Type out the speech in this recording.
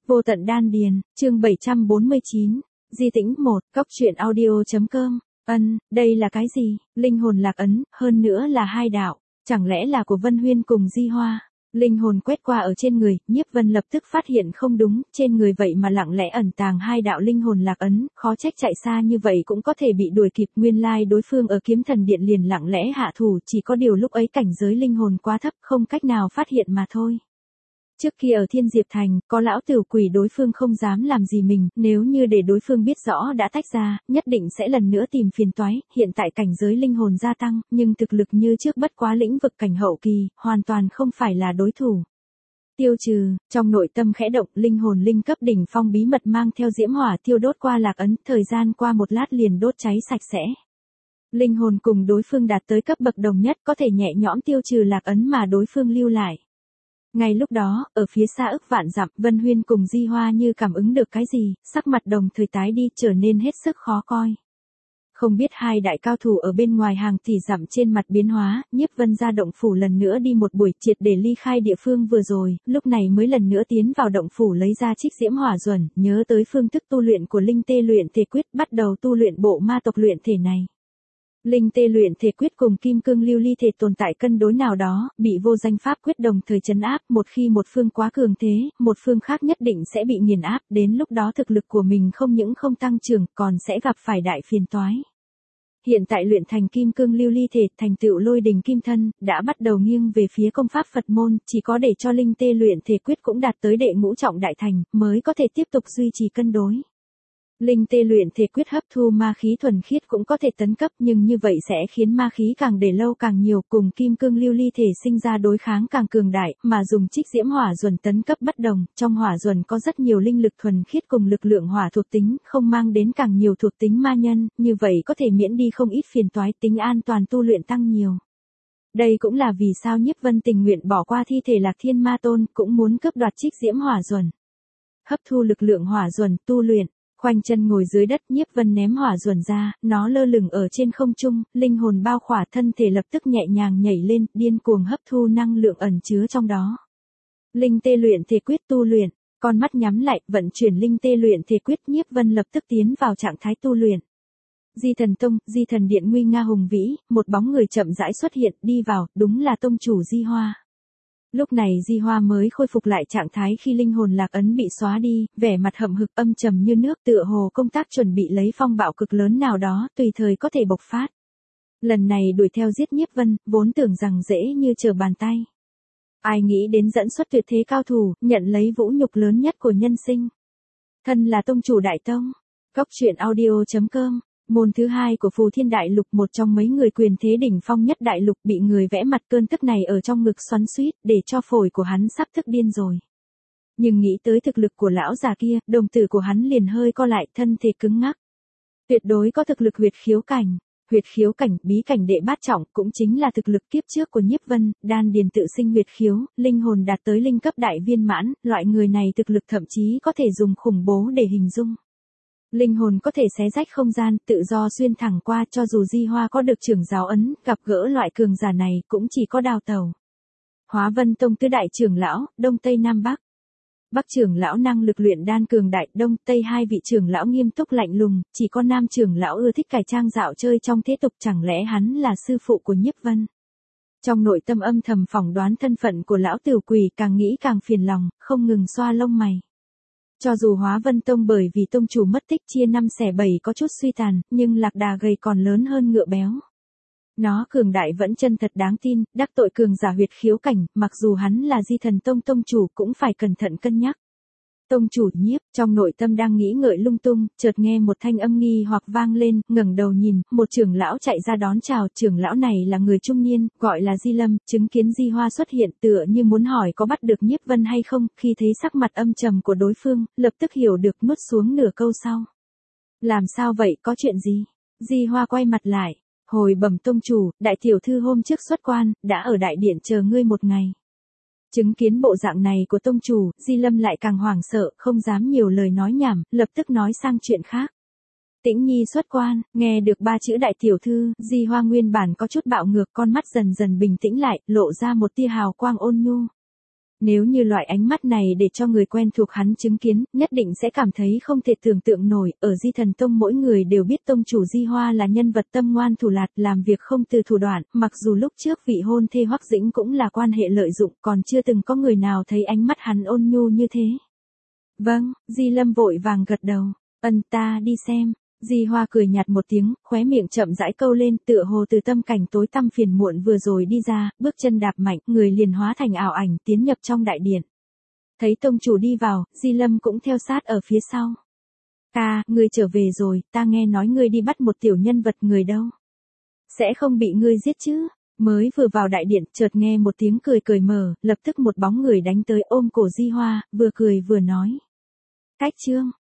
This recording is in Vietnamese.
Vô tận đan điền, chương 749, Di Tĩnh 1, Cóc truyện audio.com. Đây là cái gì? Linh hồn lạc ấn, hơn nữa là hai đạo, chẳng lẽ là của Vân Huyên cùng Di Hoa? Linh hồn quét qua ở trên người, Nhiếp Vân lập tức phát hiện không đúng, trên người vậy mà lặng lẽ ẩn tàng hai đạo linh hồn lạc ấn, khó trách chạy xa như vậy cũng có thể bị đuổi kịp, nguyên lai đối phương ở Kiếm Thần Điện liền lặng lẽ hạ thủ, chỉ có điều lúc ấy cảnh giới linh hồn quá thấp, không cách nào phát hiện mà thôi. Trước kia ở Thiên Diệp Thành, có lão tử quỷ đối phương không dám làm gì mình, nếu như để đối phương biết rõ đã tách ra, nhất định sẽ lần nữa tìm phiền toái, hiện tại cảnh giới linh hồn gia tăng, nhưng thực lực như trước bất quá lĩnh vực cảnh hậu kỳ, hoàn toàn không phải là đối thủ. Tiêu trừ, trong nội tâm khẽ động, linh hồn linh cấp đỉnh phong bí mật mang theo diễm hỏa thiêu đốt qua lạc ấn, thời gian qua một lát liền đốt cháy sạch sẽ. Linh hồn cùng đối phương đạt tới cấp bậc đồng nhất, có thể nhẹ nhõm tiêu trừ lạc ấn mà đối phương lưu lại. Ngay lúc đó, ở phía xa ức vạn dặm, Vân Huyên cùng Di Hoa như cảm ứng được cái gì, sắc mặt đồng thời tái đi, trở nên hết sức khó coi. Không biết hai đại cao thủ ở bên ngoài hàng tỷ dặm trên mặt biến hóa, Nhiếp Vân ra động phủ lần nữa đi một buổi, triệt để ly khai địa phương vừa rồi, lúc này mới lần nữa tiến vào động phủ lấy ra Trích Diễm Hỏa Duẩn, nhớ tới phương thức tu luyện của Linh Tê luyện thể quyết, bắt đầu tu luyện bộ ma tộc luyện thể này. Linh Tê luyện thể quyết cùng Kim Cương Lưu Ly thể tồn tại cân đối nào đó, bị vô danh pháp quyết đồng thời trấn áp, một khi một phương quá cường thế, một phương khác nhất định sẽ bị nghiền áp, đến lúc đó thực lực của mình không những không tăng trưởng, còn sẽ gặp phải đại phiền toái. Hiện tại luyện thành Kim Cương Lưu Ly thể, thành tựu Lôi Đình Kim Thân, đã bắt đầu nghiêng về phía công pháp Phật môn, chỉ có để cho Linh Tê luyện thể quyết cũng đạt tới đệ ngũ trọng đại thành, mới có thể tiếp tục duy trì cân đối. Linh Tê luyện thể quyết hấp thu ma khí thuần khiết cũng có thể tấn cấp, nhưng như vậy sẽ khiến ma khí càng để lâu càng nhiều, cùng Kim Cương Lưu Ly thể sinh ra đối kháng càng cường đại, mà dùng Trích Diễm Hỏa Duẩn tấn cấp bất đồng, trong hỏa duẩn có rất nhiều linh lực thuần khiết cùng lực lượng hỏa thuộc tính, không mang đến càng nhiều thuộc tính ma nhân, như vậy có thể miễn đi không ít phiền toái, tính an toàn tu luyện tăng nhiều. Đây cũng là vì sao Nhiếp Vân tình nguyện bỏ qua thi thể Lạc Thiên Ma Tôn, cũng muốn cướp đoạt Trích Diễm Hỏa Duẩn. Hấp thu lực lượng hỏa duẩn tu luyện. Khoanh chân ngồi dưới đất, Nhiếp Vân ném hỏa duẩn ra, nó lơ lửng ở trên không trung, linh hồn bao khỏa thân thể lập tức nhẹ nhàng nhảy lên, điên cuồng hấp thu năng lượng ẩn chứa trong đó. Linh Tê luyện thể quyết tu luyện, con mắt nhắm lại, vận chuyển Linh Tê luyện thể quyết, Nhiếp Vân lập tức tiến vào trạng thái tu luyện. Di Thần Tông, Di Thần Điện nguy nga hùng vĩ, một bóng người chậm rãi xuất hiện, đi vào, đúng là tông chủ Di Hoa. Lúc này Di Hoa mới khôi phục lại trạng thái khi linh hồn lạc ấn bị xóa đi, vẻ mặt hậm hực âm trầm như nước, tựa hồ công tác chuẩn bị lấy phong bạo cực lớn nào đó, tùy thời có thể bộc phát. Lần này đuổi theo giết Nhiếp Vân, vốn tưởng rằng dễ như trở bàn tay. Ai nghĩ đến dẫn xuất tuyệt thế cao thủ, nhận lấy vũ nhục lớn nhất của nhân sinh. Thân là tông chủ đại tông. Cóc truyện audio.com. Môn thứ hai của Phù Thiên Đại Lục, một trong mấy người quyền thế đỉnh phong nhất đại lục, bị người vẽ mặt cơn tức này ở trong ngực xoắn xuýt, để cho phổi của hắn sắp thức điên rồi. Nhưng nghĩ tới thực lực của lão già kia, đồng tử của hắn liền hơi co lại, thân thể cứng ngắc. Tuyệt đối có thực lực huyệt khiếu cảnh. Huyệt khiếu cảnh, bí cảnh đệ bát trọng, cũng chính là thực lực kiếp trước của Nhiếp Vân, đan điền tự sinh huyệt khiếu, linh hồn đạt tới linh cấp đại viên mãn, loại người này thực lực thậm chí có thể dùng khủng bố để hình dung. Linh hồn có thể xé rách không gian, tự do xuyên thẳng qua, cho dù Di Hoa có được trưởng giáo ấn, gặp gỡ loại cường giả này, cũng chỉ có đào tẩu. Hóa Vân Tông tứ đại trưởng lão, Đông Tây Nam Bắc. Bắc trưởng lão năng lực luyện đan cường đại, Đông Tây hai vị trưởng lão nghiêm túc lạnh lùng, chỉ có Nam trưởng lão ưa thích cải trang dạo chơi trong thế tục, chẳng lẽ hắn là sư phụ của Nhiếp Vân. Trong nội tâm âm thầm phỏng đoán thân phận của lão tiểu quỷ, càng nghĩ càng phiền lòng, không ngừng xoa lông mày. Cho dù Hóa Vân Tông bởi vì tông chủ mất tích chia 5 xẻ 7 có chút suy tàn, nhưng lạc đà gầy còn lớn hơn ngựa béo. Nó cường đại vẫn chân thật đáng tin, đắc tội cường giả huyệt khiếu cảnh, mặc dù hắn là Di Thần Tông tông chủ cũng phải cẩn thận cân nhắc. Tông chủ Nhiếp, trong nội tâm đang nghĩ ngợi lung tung, chợt nghe một thanh âm nghi hoặc vang lên, ngẩng đầu nhìn, một trưởng lão chạy ra đón chào, trưởng lão này là người trung niên, gọi là Di Lâm, chứng kiến Di Hoa xuất hiện, tựa như muốn hỏi có bắt được Nhiếp Vân hay không, khi thấy sắc mặt âm trầm của đối phương, lập tức hiểu được, nuốt xuống nửa câu sau. Làm sao vậy, có chuyện gì? Di Hoa quay mặt lại, hồi bẩm tông chủ, đại tiểu thư hôm trước xuất quan, đã ở đại điện chờ ngươi một ngày. Chứng kiến bộ dạng này của tông chủ, Di Lâm lại càng hoảng sợ, không dám nhiều lời nói nhảm, lập tức nói sang chuyện khác. Tĩnh Nhi xuất quan, nghe được 3 chữ đại tiểu thư, Di Hoa nguyên bản có chút bạo ngược, con mắt dần dần bình tĩnh lại, lộ ra một tia hào quang ôn nhu. Nếu như loại ánh mắt này để cho người quen thuộc hắn chứng kiến, nhất định sẽ cảm thấy không thể tưởng tượng nổi, ở Di Thần Tông mỗi người đều biết tông chủ Di Hoa là nhân vật tâm ngoan thủ lạt, làm việc không từ thủ đoạn, mặc dù lúc trước vị hôn thê Hoắc Dĩnh cũng là quan hệ lợi dụng, còn chưa từng có người nào thấy ánh mắt hắn ôn nhu như thế. Vâng, Di Lâm vội vàng gật đầu, ta đi xem. Di Hoa cười nhạt một tiếng, khóe miệng chậm rãi câu lên, tựa hồ từ tâm cảnh tối tăm phiền muộn vừa rồi đi ra, bước chân đạp mạnh, người liền hóa thành ảo ảnh tiến nhập trong đại điện. Thấy tông chủ đi vào, Di Lâm cũng theo sát ở phía sau. Ngươi trở về rồi, ta nghe nói ngươi đi bắt một tiểu nhân vật, người đâu? Sẽ không bị ngươi giết chứ? Mới vừa vào đại điện, chợt nghe một tiếng cười cười mở, lập tức một bóng người đánh tới ôm cổ Di Hoa, vừa cười vừa nói. Cách Trương.